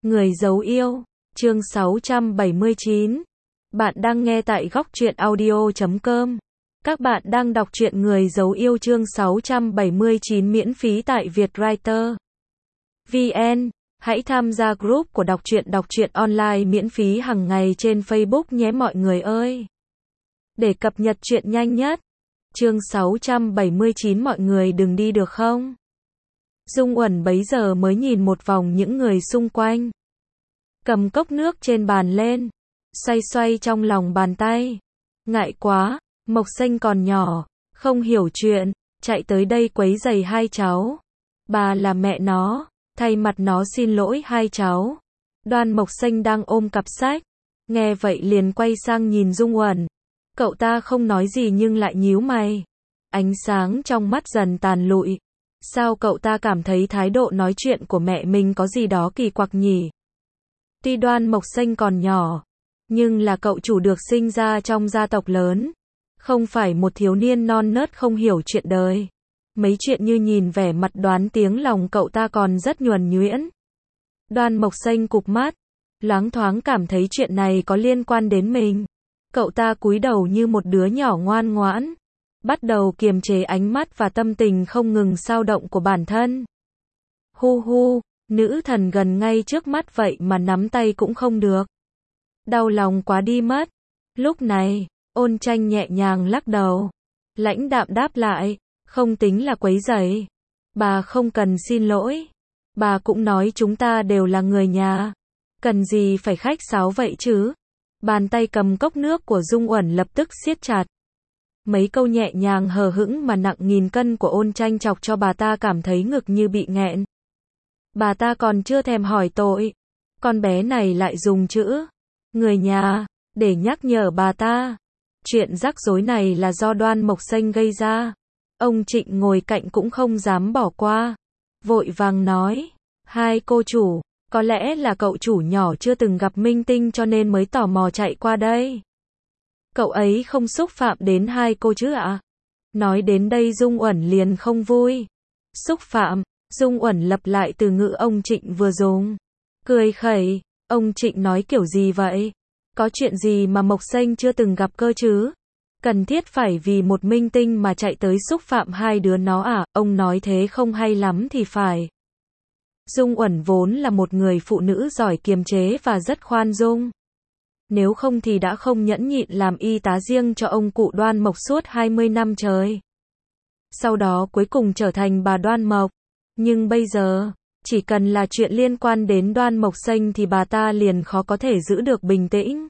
Người giấu yêu, chương 679. Bạn đang nghe tại góc truyện audio.com. Các bạn đang đọc truyện Người giấu yêu chương 679 miễn phí tại Vietwriter VN. Hãy tham gia group của đọc truyện online miễn phí hàng ngày trên Facebook nhé mọi người ơi. Để cập nhật truyện nhanh nhất. Chương 679 mọi người đừng đi được không? Dung Uẩn bấy giờ mới nhìn một vòng những người xung quanh. Cầm cốc nước trên bàn lên, xoay xoay trong lòng bàn tay. Ngại quá, Mộc Xanh còn nhỏ, không hiểu chuyện, chạy tới đây quấy rầy hai cháu. Bà là mẹ nó, thay mặt nó xin lỗi hai cháu. Đoan Mộc Xanh đang ôm cặp sách, nghe vậy liền quay sang nhìn Dung Uẩn. Cậu ta không nói gì nhưng lại nhíu mày. Ánh sáng trong mắt dần tàn lụi. Sao cậu ta cảm thấy thái độ nói chuyện của mẹ mình có gì đó kỳ quặc nhỉ? Tuy Đoan Mộc Xanh còn nhỏ, nhưng là cậu chủ được sinh ra trong gia tộc lớn. Không phải một thiếu niên non nớt không hiểu chuyện đời. Mấy chuyện như nhìn vẻ mặt đoán tiếng lòng cậu ta còn rất nhuần nhuyễn. Đoan Mộc Xanh cụp mắt, loáng thoáng cảm thấy chuyện này có liên quan đến mình. Cậu ta cúi đầu như một đứa nhỏ ngoan ngoãn, bắt đầu kiềm chế ánh mắt và tâm tình không ngừng xao động của bản thân. Hu hu, nữ thần gần ngay trước mắt vậy mà nắm tay cũng không được. Đau lòng quá đi mất. Lúc này, Ôn Tranh nhẹ nhàng lắc đầu. Lãnh đạm đáp lại, không tính là quấy rầy. Bà không cần xin lỗi. Bà cũng nói chúng ta đều là người nhà. Cần gì phải khách sáo vậy chứ? Bàn tay cầm cốc nước của Dung Uẩn lập tức siết chặt. Mấy câu nhẹ nhàng hờ hững mà nặng nghìn cân của Ôn Tranh chọc cho bà ta cảm thấy ngực như bị nghẹn. Bà ta còn chưa thèm hỏi tội. Con bé này lại dùng chữ người nhà để nhắc nhở bà ta. Chuyện rắc rối này là do Đoan Mộc Xanh gây ra. Ông Trịnh ngồi cạnh cũng không dám bỏ qua. Vội vàng nói, hai cô chủ, có lẽ là cậu chủ nhỏ chưa từng gặp minh tinh cho nên mới tò mò chạy qua đây. Cậu ấy không xúc phạm đến hai cô chứ ạ? Nói đến đây Dung Uẩn liền không vui. Xúc phạm, Dung Uẩn lặp lại từ ngữ ông Trịnh vừa dùng. Cười khẩy, ông Trịnh nói kiểu gì vậy? Có chuyện gì mà Mộc Xanh chưa từng gặp cơ chứ? Cần thiết phải vì một minh tinh mà chạy tới xúc phạm hai đứa nó à? Ông nói thế không hay lắm thì phải. Dung Uẩn vốn là một người phụ nữ giỏi kiềm chế và rất khoan dung. Nếu không thì đã không nhẫn nhịn làm y tá riêng cho ông cụ Đoan Mộc suốt 20 năm trời. Sau đó cuối cùng trở thành bà Đoan Mộc. Nhưng bây giờ, chỉ cần là chuyện liên quan đến Đoan Mộc Xanh thì bà ta liền khó có thể giữ được bình tĩnh.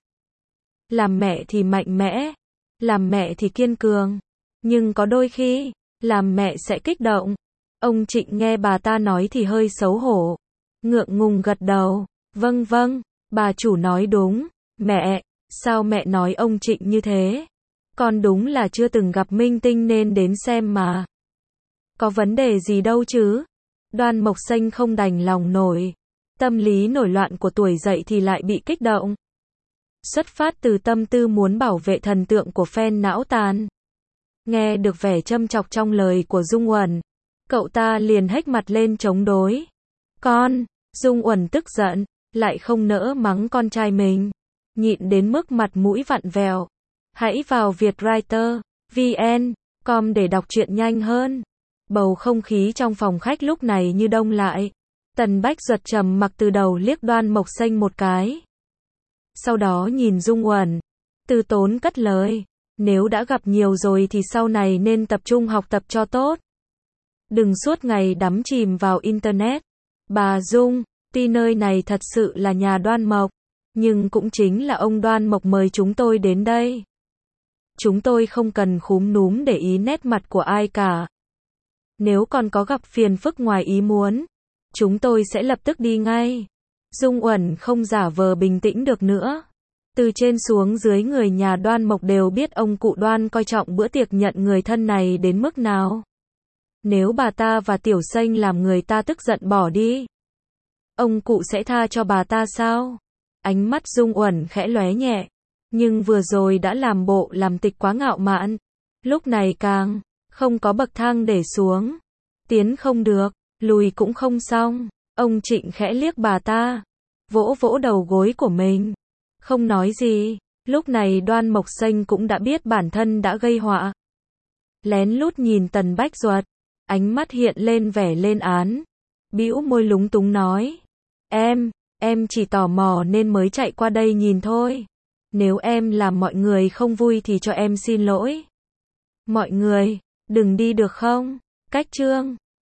Làm mẹ thì mạnh mẽ, làm mẹ thì kiên cường, nhưng có đôi khi, làm mẹ sẽ kích động. Ông Trịnh nghe bà ta nói thì hơi xấu hổ, ngượng ngùng gật đầu, vâng vâng, bà chủ nói đúng. Mẹ, sao mẹ nói ông Trịnh như thế? Con đúng là chưa từng gặp minh tinh nên đến xem mà. Có vấn đề gì đâu chứ? Đoan Mộc Xanh không đành lòng nổi. Tâm lý nổi loạn của tuổi dậy thì lại bị kích động. Xuất phát từ tâm tư muốn bảo vệ thần tượng của fan não tàn. Nghe được vẻ châm chọc trong lời của Dung Uẩn, cậu ta liền hếch mặt lên chống đối. Con, Dung Uẩn tức giận, lại không nỡ mắng con trai mình. Nhịn đến mức mặt mũi vặn vẹo. Hãy vào Vietwriter VN.com để đọc truyện nhanh hơn. Bầu không khí trong phòng khách lúc này như đông lại. Tần Bách Duật trầm mặc từ đầu liếc Đoan Mộc Xanh một cái. Sau đó nhìn Dung Uẩn, từ tốn cất lời. Nếu đã gặp nhiều rồi thì sau này nên tập trung học tập cho tốt. Đừng suốt ngày đắm chìm vào Internet. Bà Dung, tuy nơi này thật sự là nhà Đoan Mộc, nhưng cũng chính là ông Đoan Mộc mời chúng tôi đến đây. Chúng tôi không cần khúm núm để ý nét mặt của ai cả. Nếu còn có gặp phiền phức ngoài ý muốn, chúng tôi sẽ lập tức đi ngay. Dung Uẩn không giả vờ bình tĩnh được nữa. Từ trên xuống dưới người nhà Đoan Mộc đều biết ông cụ Đoan coi trọng bữa tiệc nhận người thân này đến mức nào. Nếu bà ta và Tiểu Xanh làm người ta tức giận bỏ đi, ông cụ sẽ tha cho bà ta sao? Ánh mắt Dung Uẩn khẽ lóe nhẹ, nhưng vừa rồi đã làm bộ làm tịch quá ngạo mạn. Lúc này càng không có bậc thang để xuống. Tiến không được, lùi cũng không xong. Ông Trịnh khẽ liếc bà ta. vỗ vỗ đầu gối của mình. Không nói gì. Lúc này Đoan Mộc Xanh cũng đã biết bản thân đã gây họa. Lén lút nhìn Tần Bách Duật, ánh mắt hiện lên vẻ lên án. Bĩu môi lúng túng nói. Em chỉ tò mò nên mới chạy qua đây nhìn thôi. Nếu em làm mọi người không vui thì cho em xin lỗi. Mọi người, đừng đi được không? Cách chương